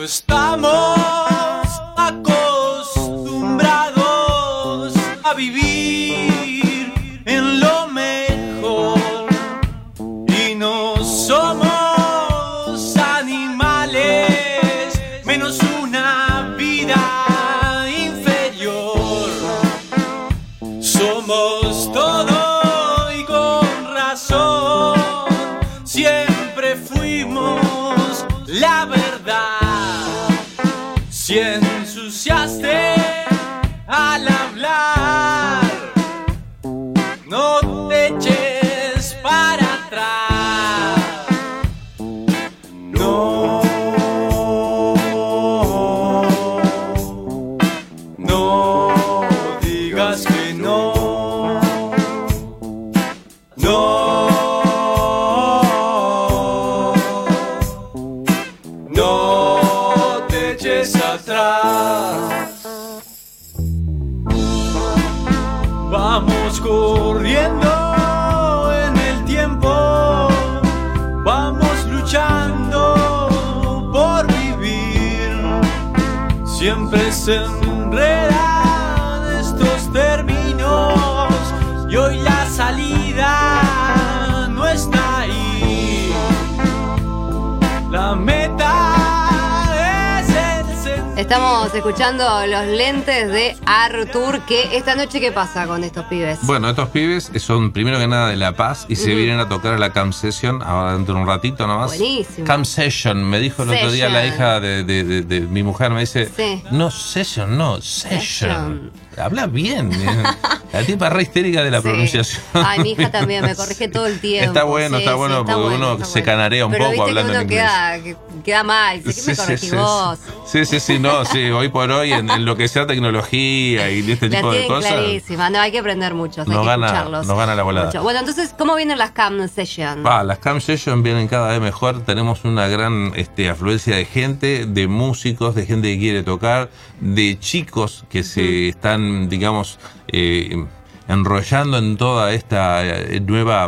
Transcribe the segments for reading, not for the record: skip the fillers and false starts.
Estamos acostumbrados a vivir en lo mejor y no somos animales, menos una vida inferior. Somos todo y con razón, siempre fuimos la verdad. Si ensuciaste al hablar, no te eches para atrás. No, no digas que no. No, no te eches atrás. Vamos corriendo en el tiempo, vamos luchando por vivir. Siempre se enredan estos términos y hoy la salida no está ahí. La meta es el sentido. Estamos escuchando Los Lentes de Artur. Que esta noche, ¿qué pasa con estos pibes? Bueno, estos pibes son primero que nada de La Paz y se vienen a tocar a la Cam Session ahora dentro de un ratito nomás. Buenísimo. Cam Session, me dijo el otro día la hija de mi mujer, me dice, Sí. no Session, no Session. Habla bien. La tipa re histérica de la Sí. pronunciación. Ay, mi hija también me corrige todo el tiempo. Está bueno, Sí, está bueno, está porque bueno, uno está se bueno. canarea un Pero poco viste hablando que en uno inglés. queda mal. Dice, ¿qué me corregís vos? Sí, no, sí, hoy por hoy en lo que sea tecnología y este Las tipo de tienen cosas. clarísimas. No, hay que aprender muchos, hay No que gana- escucharlos. no gana la volada. Mucho. Bueno, entonces, ¿cómo vienen las Cam Sessions? Las Cam Sessions vienen cada vez mejor. Tenemos una gran afluencia de gente, de músicos, de gente que quiere tocar, de chicos que se están, digamos, enrollando en toda esta nueva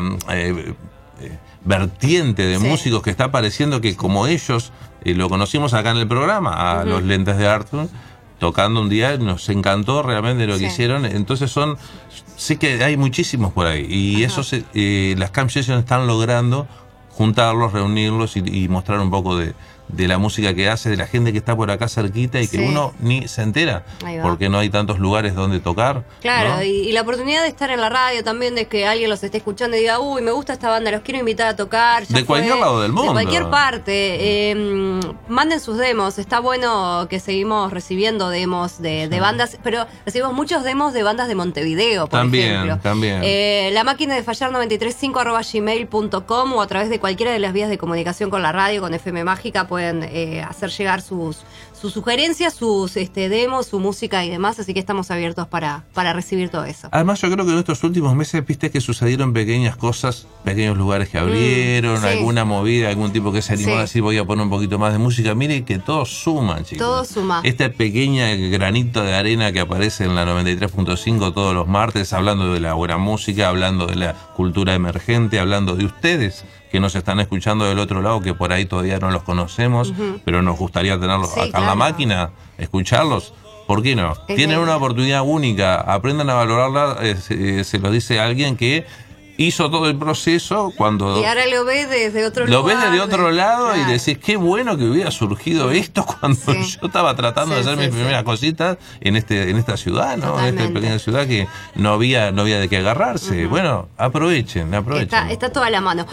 vertiente de Sí. músicos que está apareciendo, que como ellos lo conocimos acá en el programa, a Los Lentes de Artur, tocando un día, nos encantó realmente lo que Sí. hicieron. Entonces sé que hay muchísimos por ahí y las Cam Sessions están logrando juntarlos, reunirlos y mostrar un poco de la música que hace, de la gente que está por acá cerquita y que Sí. uno ni se entera, Ahí va. porque no hay tantos lugares donde tocar. Claro, ¿no? y la oportunidad de estar en la radio también, de que alguien los esté escuchando y diga, uy, me gusta esta banda, los quiero invitar a tocar. Ya De cualquier lado del mundo. De cualquier parte. Manden sus demos. Está bueno que seguimos recibiendo demos de bandas, pero recibimos muchos demos de bandas de Montevideo, por ejemplo. También. La máquina de fallar 935@gmail.com o a través de cualquiera de las vías de comunicación con la radio, con FM Mágica, pueden hacer llegar sus sugerencias, sus demos, su música y demás, así que estamos abiertos para recibir todo eso. Además, yo creo que en estos últimos meses, viste que sucedieron pequeñas cosas, pequeños lugares que abrieron, sí. alguna movida, algún tipo que se animó Sí. a decir voy a poner un poquito más de música. Mire que todo suma, chicos. Todo suma. Este pequeño granito de arena que aparece en la 93.5 todos los martes, hablando de la buena música, hablando de la cultura emergente, hablando de ustedes que nos están escuchando del otro lado, que por ahí todavía no los conocemos, pero nos gustaría tenerlos Sí, acá en claro. la máquina, escucharlos. ¿Por qué no? Es Tienen que- una oportunidad única, aprendan a valorarla, se lo dice alguien que hizo todo el proceso cuando Y ahora lo ves desde otro lo lugar. ves desde otro lado Claro. y decís, qué bueno que hubiera surgido esto cuando Sí. yo estaba tratando de Sí, hacer sí, mis primeras sí. cositas en esta ciudad, ¿no? En Totalmente. esta pequeña ciudad que no había de qué agarrarse. Bueno, aprovechen. Está toda la mano.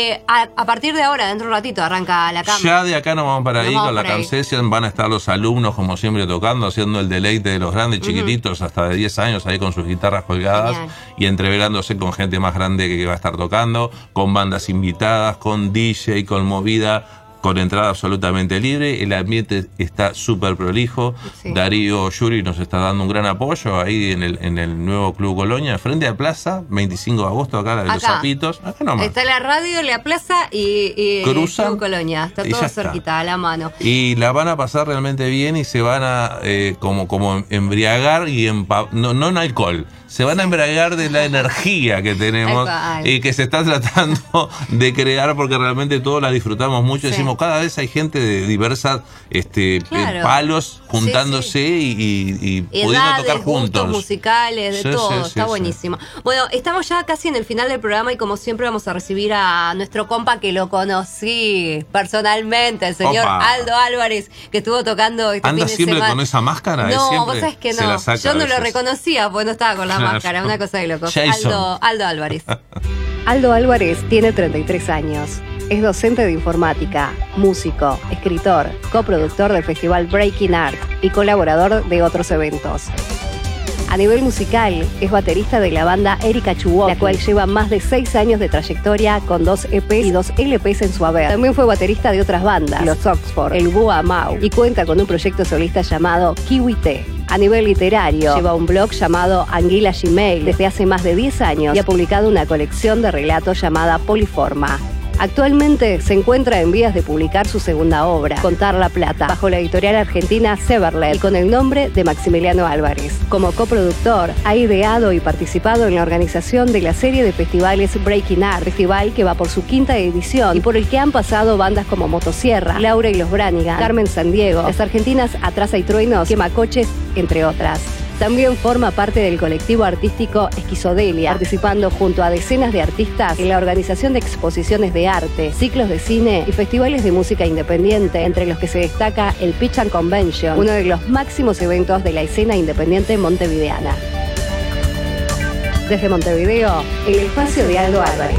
A partir de ahora, dentro de un ratito, arranca la cama. Ya de acá nos vamos para Nos ahí vamos con la para ahí. Cam Session. Van a estar los alumnos, como siempre, tocando, haciendo el deleite de los grandes, chiquititos, hasta de 10 años, ahí con sus guitarras colgadas. Genial. Y entreverándose con gente más grande que va a estar tocando, con bandas invitadas, con DJ, con movida, con entrada absolutamente libre. El ambiente está súper prolijo. Sí. Darío Yuri nos está dando un gran apoyo ahí en el nuevo Club Colonia, frente a Plaza, 25 de agosto, acá la de los Acá. Zapitos. Acá nomás. Está la radio, la plaza y Cruzan Club Colonia. Está y todo ya está. cerquita, a la mano. Y la van a pasar realmente bien y se van a como embriagar y no en alcohol, se van a embriagar de la energía que tenemos y que se está tratando de crear, porque realmente todos la disfrutamos mucho. Decimos, cada vez hay gente de diversas palos juntándose y pudiendo edades, tocar juntos. gustos musicales, de todo, está buenísimo. Bueno, estamos ya casi en el final del programa y como siempre vamos a recibir a nuestro compa que lo conocí personalmente, el señor Aldo Álvarez, que estuvo tocando este fin de siempre semana. ¿Con esa máscara? No, vos sabés que no. Yo no lo reconocía, pues no estaba con la máscara, una cosa de loco. Aldo Álvarez. Aldo Álvarez tiene 33 años. Es docente de informática, músico, escritor, coproductor del festival Breaking Art y colaborador de otros eventos. A nivel musical, es baterista de la banda Erika Chubocki, la cual lleva más de 6 años de trayectoria con 2 EPs y 2 LPs en su haber. También fue baterista de otras bandas, los Oxford, el Búho Mau, y cuenta con un proyecto solista llamado Kiwi Té. A nivel literario, lleva un blog llamado Anguila Gmail desde hace más de 10 años y ha publicado una colección de relatos llamada Poliforma. Actualmente se encuentra en vías de publicar su segunda obra, Contar la Plata, bajo la editorial argentina Severlet y con el nombre de Maximiliano Álvarez. Como coproductor, ha ideado y participado en la organización de la serie de festivales Breaking Art, festival que va por su 5ª edición y por el que han pasado bandas como Motosierra, Laura y los Branigan, Carmen Sandiego, las argentinas Atrás hay Truenos, Quemacoches, entre otras. También forma parte del colectivo artístico Esquizodelia, participando junto a decenas de artistas en la organización de exposiciones de arte, ciclos de cine y festivales de música independiente, entre los que se destaca el Pitch and Convention, uno de los máximos eventos de la escena independiente montevideana. Desde Montevideo, el espacio de Aldo Álvarez.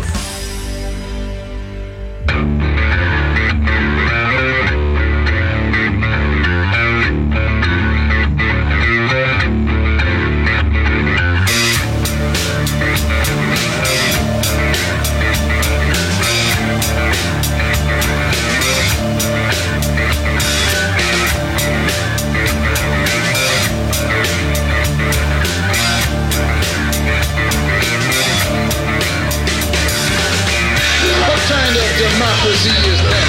Democracy is that?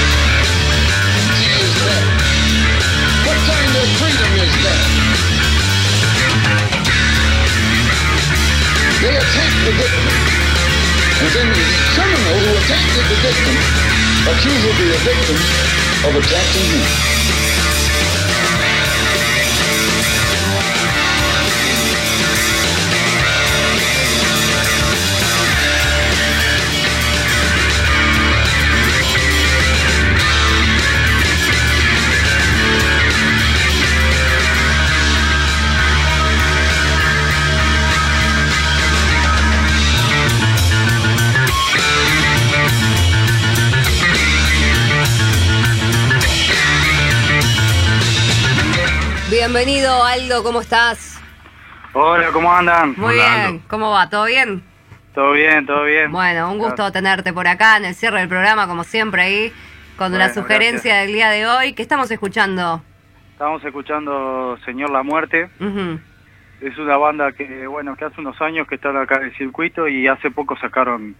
What kind of freedom is that? They attack the victim, and then the criminal who attacked the victim accuses the victim of attacking him. Bienvenido, Aldo, ¿cómo estás? Hola, ¿cómo andan? Muy Hola, bien, Aldo. ¿cómo va? ¿Todo bien? Todo bien, todo bien. Bueno, un gusto tenerte por acá en el cierre del programa, como siempre, ahí, con la sugerencia del día de hoy. ¿Qué estamos escuchando? Estamos escuchando Señor La Muerte. Uh-huh. Es una banda que, bueno, que hace unos años que están acá en el circuito y hace poco sacaron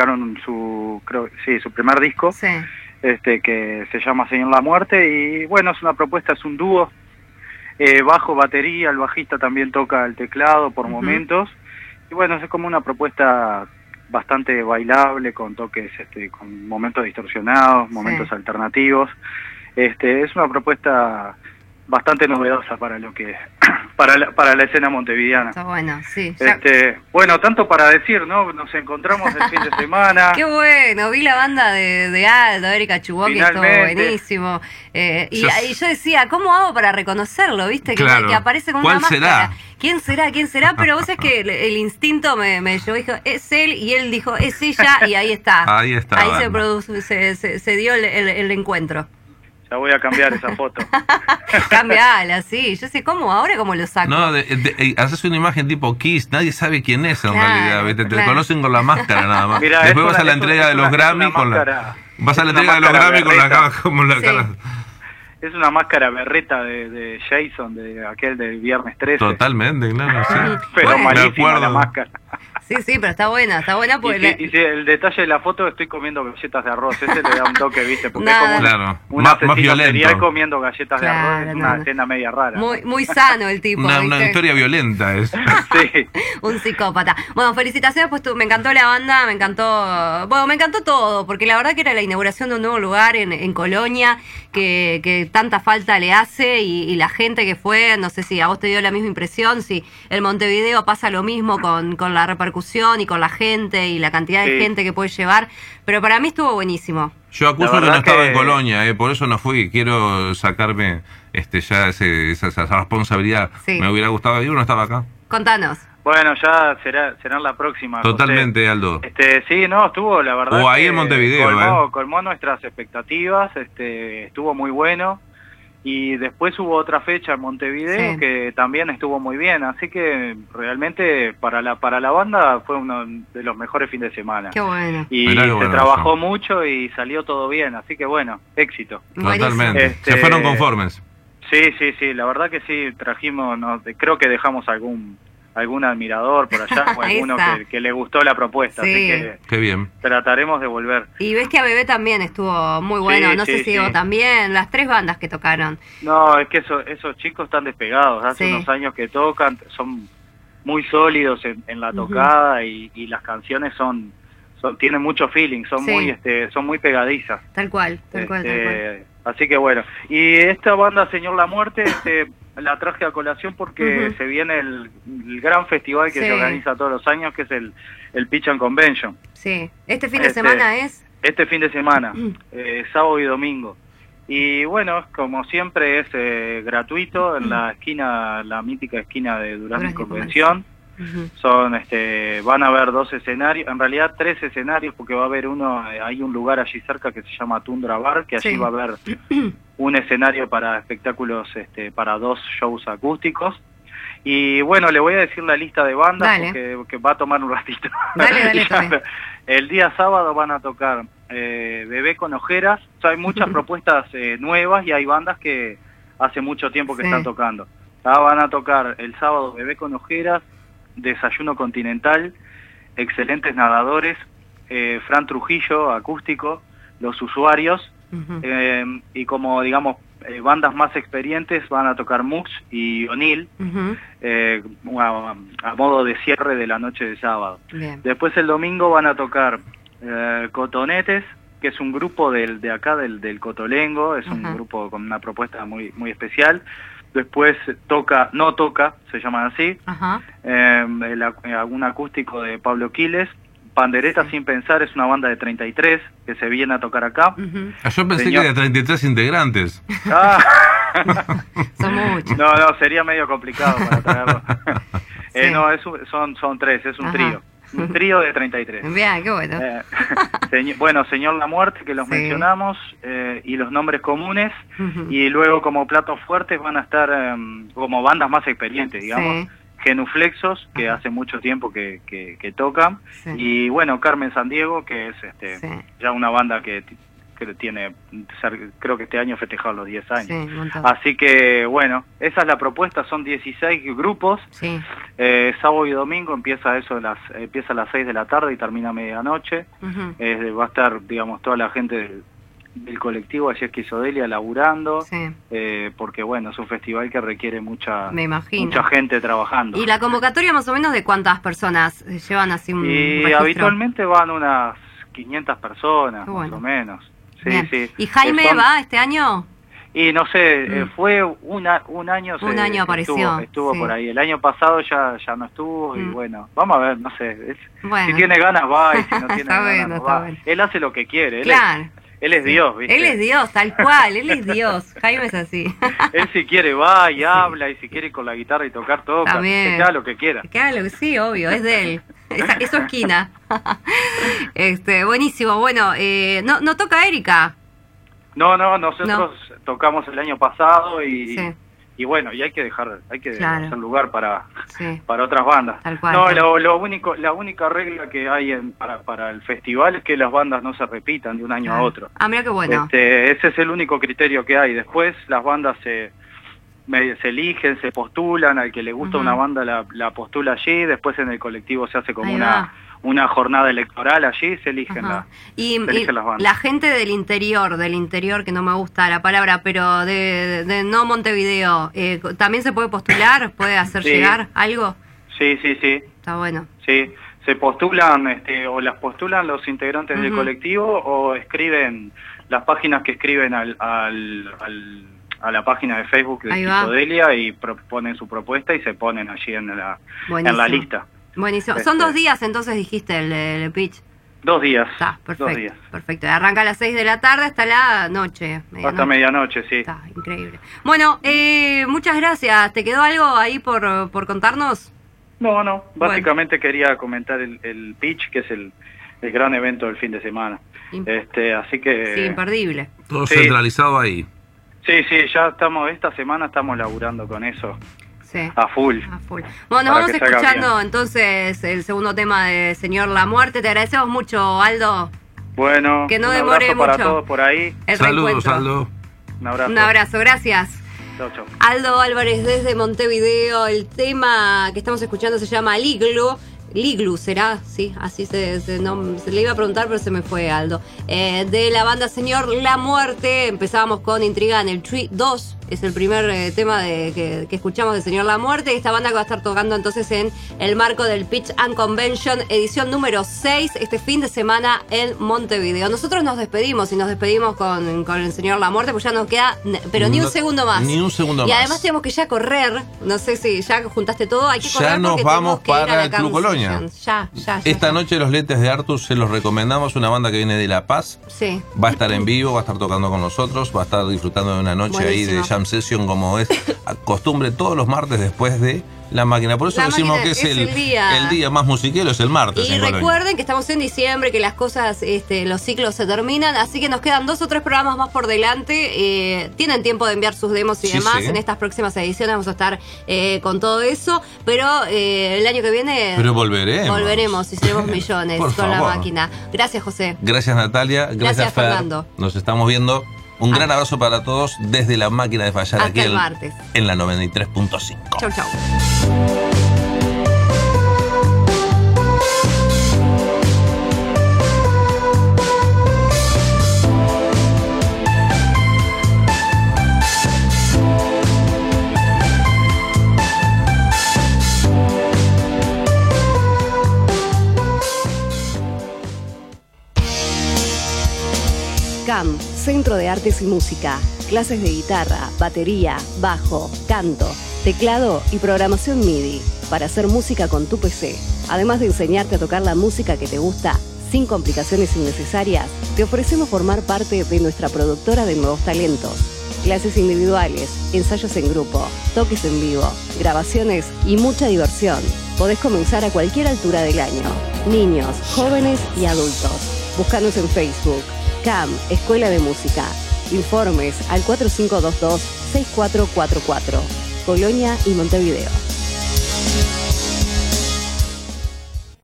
su primer disco, Sí. Que se llama Señor La Muerte, y bueno, es una propuesta, es un dúo, bajo, batería, el bajista también toca el teclado por momentos, y bueno, es como una propuesta bastante bailable, con toques, con momentos distorsionados, momentos alternativos. Es una propuesta bastante novedosa para lo que para la escena montevideana. Está bueno, sí. Bueno, tanto para decir, ¿no? Nos encontramos el fin de semana. Qué bueno, vi la banda de Aldo, Erika Chubocki, estuvo buenísimo. Y yo decía, ¿cómo hago para reconocerlo? ¿Viste? Claro. Que aparece con ¿Cuál una máscara. será? ¿Quién será? Pero vos sabés que el instinto me llevó, dijo, es él, y él dijo, es ella, y ahí está. Ahí está. Ahí se dio el encuentro. Ya voy a cambiar esa foto. Cambiala, sí. Yo sé cómo, ahora cómo lo saco. No, haces una imagen tipo Kiss, nadie sabe quién es en Claro, realidad, ¿viste? Te claro. conocen con la máscara nada más. Mirá, Después vas a la entrega de los Grammy con la... Vas a la entrega de los Grammy con la cara, como la Sí. cara. Es una máscara berreta de Jason, de aquel del viernes 13. Totalmente, claro, sí. Pero Bueno. malísima Me acuerdo. la máscara. Sí, pero está buena porque... Y si el detalle de la foto, estoy comiendo galletas de arroz, ese le da un toque, ¿viste? Porque Nada. es como Claro, un más asesino violento. serial comiendo galletas de arroz, es una no. escena media rara. Muy sano el tipo. Una ¿viste? historia violenta es. Sí. Un psicópata. Bueno, felicitaciones, pues me encantó la banda, me encantó todo, porque la verdad que era la inauguración de un nuevo lugar en Colonia, que tanta falta le hace, y la gente que fue, no sé si a vos te dio la misma impresión, si el Montevideo pasa lo mismo con la repercusión y con la gente y la cantidad de Sí. gente que puede llevar, pero para mí estuvo buenísimo. Yo acuso La que no verdad estaba que- en Colonia, por eso no fui. Quiero sacarme ya esa responsabilidad. Sí. Me hubiera gustado ir, no estaba acá. Contanos. Bueno, ya será la próxima. José. Totalmente, Aldo. Sí, no, estuvo, la verdad. O ahí que en Montevideo, colmó nuestras expectativas, estuvo muy bueno. Y después hubo otra fecha en Montevideo Sí. que también estuvo muy bien, así que realmente para la banda fue uno de los mejores fines de semana. Qué bueno. Y Mirá qué se bueno trabajó eso. mucho y salió todo bien, así que bueno, éxito. Totalmente. Este- Se fueron conformes. Sí, la verdad que sí, trajimos, creo que dejamos algún admirador por allá o alguno Esa. que le gustó la propuesta, Sí. así que Qué bien. trataremos de volver. Y ves que a Bebé también estuvo muy bueno, Sí, no sé sí, si vos sí. también, las 3 bandas que tocaron. No, es que esos chicos están despegados, hace Sí. unos años que tocan, son muy sólidos en la Ujú. tocada y las canciones tienen mucho feeling, son Sí. son muy pegadizas. Tal cual, tal cual. Así que bueno, y esta banda Señor La Muerte la traje a colación porque Ujú. se viene el gran festival que Sí. se organiza todos los años, que es el Pitch and Convention. Sí, este fin de Este, semana es... Este fin de semana, Mm. sábado y domingo. Y bueno, como siempre es gratuito en la esquina, la mítica esquina de Durazno y Durazno y Convención. Ujú. Van a haber 2 escenarios, en realidad 3 escenarios, porque va a haber hay un lugar allí cerca que se llama Tundra Bar, que allí Sí. va a haber un escenario para espectáculos, para 2 shows acústicos. Y bueno, le voy a decir la lista de bandas Dale. porque va a tomar un ratito. Dale, Ya, también. el día sábado van a tocar Bebé con Ojeras. O sea, hay muchas propuestas nuevas y hay bandas que hace mucho tiempo que Sí. están tocando. Van a tocar el sábado Bebé con Ojeras, Desayuno Continental, Excelentes Nadadores, Fran Trujillo, acústico, Los Usuarios, Ujú. y como digamos bandas más experientes van a tocar Mux y O'Neill, Ujú. a modo de cierre de la noche de sábado. Bien. Después el domingo van a tocar Cotonetes, que es un grupo de acá del Cotolengo, es un Ajá. grupo con una propuesta muy especial. Después No Toca, se llaman así, Ajá. un acústico de Pablo Quiles. Pandereta Sin Pensar es una banda de 33 que se viene a tocar acá. Ujú. Yo pensé Señor. que de 33 integrantes. Ah. Son muchos. No, sería medio complicado para traerlo. Sí. No, son 3, es un Ajá. trío. Un trío de 33. Bien, qué bueno. Bueno, Señor La Muerte, que los Sí. mencionamos, y Los Nombres Comunes, Ujú. y luego como platos fuertes van a estar como bandas más experientes, digamos, Sí. Genuflexos, que Ajá. hace mucho tiempo que tocan, Sí. y bueno, Carmen Sandiego, que es Sí. ya una banda que tiene, creo que este año festejaron los 10 años. Sí, un montón. Así que bueno, esa es la propuesta, son 16 grupos. Sí. Sábado y domingo empieza a las 6 de la tarde y termina a medianoche. Ujú. Va a estar, digamos, toda la gente del colectivo allí Esquizodelia laburando, Sí. porque bueno, es un festival que requiere mucha Me imagino. mucha gente trabajando. ¿Y la convocatoria más o menos de cuántas personas llevan así un Y registro? habitualmente van unas 500 personas, Qué bueno. más o menos. Sí, Bien. sí. ¿Y Jaime Son- va este año? Y no sé, fue un año. Un año apareció, Estuvo sí. por ahí. El año pasado ya no estuvo y Mm. bueno, vamos a ver, no sé. Bueno. Si tiene ganas va y si no tiene Está ganas bueno, no está va. bueno. Él hace lo que quiere. Claro. Él es Dios, ¿viste? Él es Dios, tal cual, él es Dios. Jaime es así. Él si quiere va y habla y si quiere ir con la guitarra y tocar toca. También. Que haga lo que quiera. Claro, sí, obvio, es de él. Es su esquina. Buenísimo. Bueno, no toca Erika. No, nosotros tocamos el año pasado y Sí. y bueno, y hay que Claro. hacer lugar para Sí. otras bandas. Tal cual, No, tal. la única regla que hay para el festival es que las bandas no se repitan de un año a Claro. otro. Ah, mira qué bueno. Ese es el único criterio que hay. Después las bandas se eligen, se postulan, al que le gusta una banda la postula allí, después en el colectivo se hace como una jornada electoral allí, se eligen, y las bandas. La gente del interior, que no me gusta la palabra, pero de no Montevideo, ¿también se puede postular? ¿Puede hacer llegar algo? Sí. Está bueno. Sí, se postulan, o las postulan los integrantes del colectivo, o escriben las páginas que escriben a la página de Facebook de Psicodelia y proponen su propuesta y se ponen allí en la lista. Buenísimo. Son 2 días, entonces dijiste el pitch. 2 días. Está, perfecto. 2 días. Perfecto. Arranca a las 6 de la tarde hasta la noche. Hasta medianoche, sí. Está, increíble. Bueno, muchas gracias. ¿Te quedó algo ahí por contarnos? No. Básicamente quería comentar el pitch, que es el gran evento del fin de semana. Así que... Sí, imperdible. Todo centralizado ahí. Sí, ya esta semana estamos laburando con eso. Sí. A full. Bueno, nos vamos escuchando entonces el segundo tema de Señor La Muerte. Te agradecemos mucho, Aldo. Bueno, que no un demore abrazo mucho para todos por ahí. Saludos, Aldo. Un abrazo. Un abrazo, gracias. Chau. Aldo Álvarez desde Montevideo. El tema que estamos escuchando se llama Liglu, ¿será? Sí, así se le iba a preguntar, pero se me fue, Aldo. De la banda Señor La Muerte. Empezábamos con Intriga en el Tree 2. Es el primer tema que escuchamos de Señor La Muerte. Esta banda que va a estar tocando entonces en el marco del Pitch and Convention, edición número 6, este fin de semana en Montevideo. Nosotros nos despedimos con el Señor La Muerte, pues ya nos queda, pero ni un segundo más. Ni un segundo más. Y además tenemos que ya correr. No sé si ya juntaste todo. Hay que correr. Ya nos vamos para el Club Colonia. Ya. Esta noche los Lentes de Arthur se los recomendamos. Una banda que viene de La Paz. Sí. Va a estar en vivo, va a estar tocando con nosotros, va a estar disfrutando de una noche ahí de jam session, como es costumbre todos los martes después de La Máquina. Por eso decimos que es el día más musiquero, es el martes. Y recuerden que estamos en diciembre, que las cosas, los ciclos se terminan, así que nos quedan 2 o 3 programas más por delante. Tienen tiempo de enviar sus demos y demás. En estas próximas ediciones vamos a estar con todo eso, pero el año que viene volveremos y seremos millones con favor. La Máquina. Gracias, José. Gracias, Natalia. Gracias, Fer. Fernando. Nos estamos viendo. Un gran abrazo para todos desde La Máquina de Fallar, hasta aquí el martes. En la 93.5. Chau. CAM, Centro de Artes y Música. Clases de guitarra, batería, bajo, canto, teclado y programación MIDI para hacer música con tu PC. Además de enseñarte a tocar la música que te gusta sin complicaciones innecesarias, te ofrecemos formar parte de nuestra productora de nuevos talentos. Clases individuales, ensayos en grupo, toques en vivo, grabaciones y mucha diversión. Podés comenzar a cualquier altura del año. Niños, jóvenes y adultos. Búscanos en Facebook. CAM, Escuela de Música. Informes al 4522-6444. Colonia y Montevideo.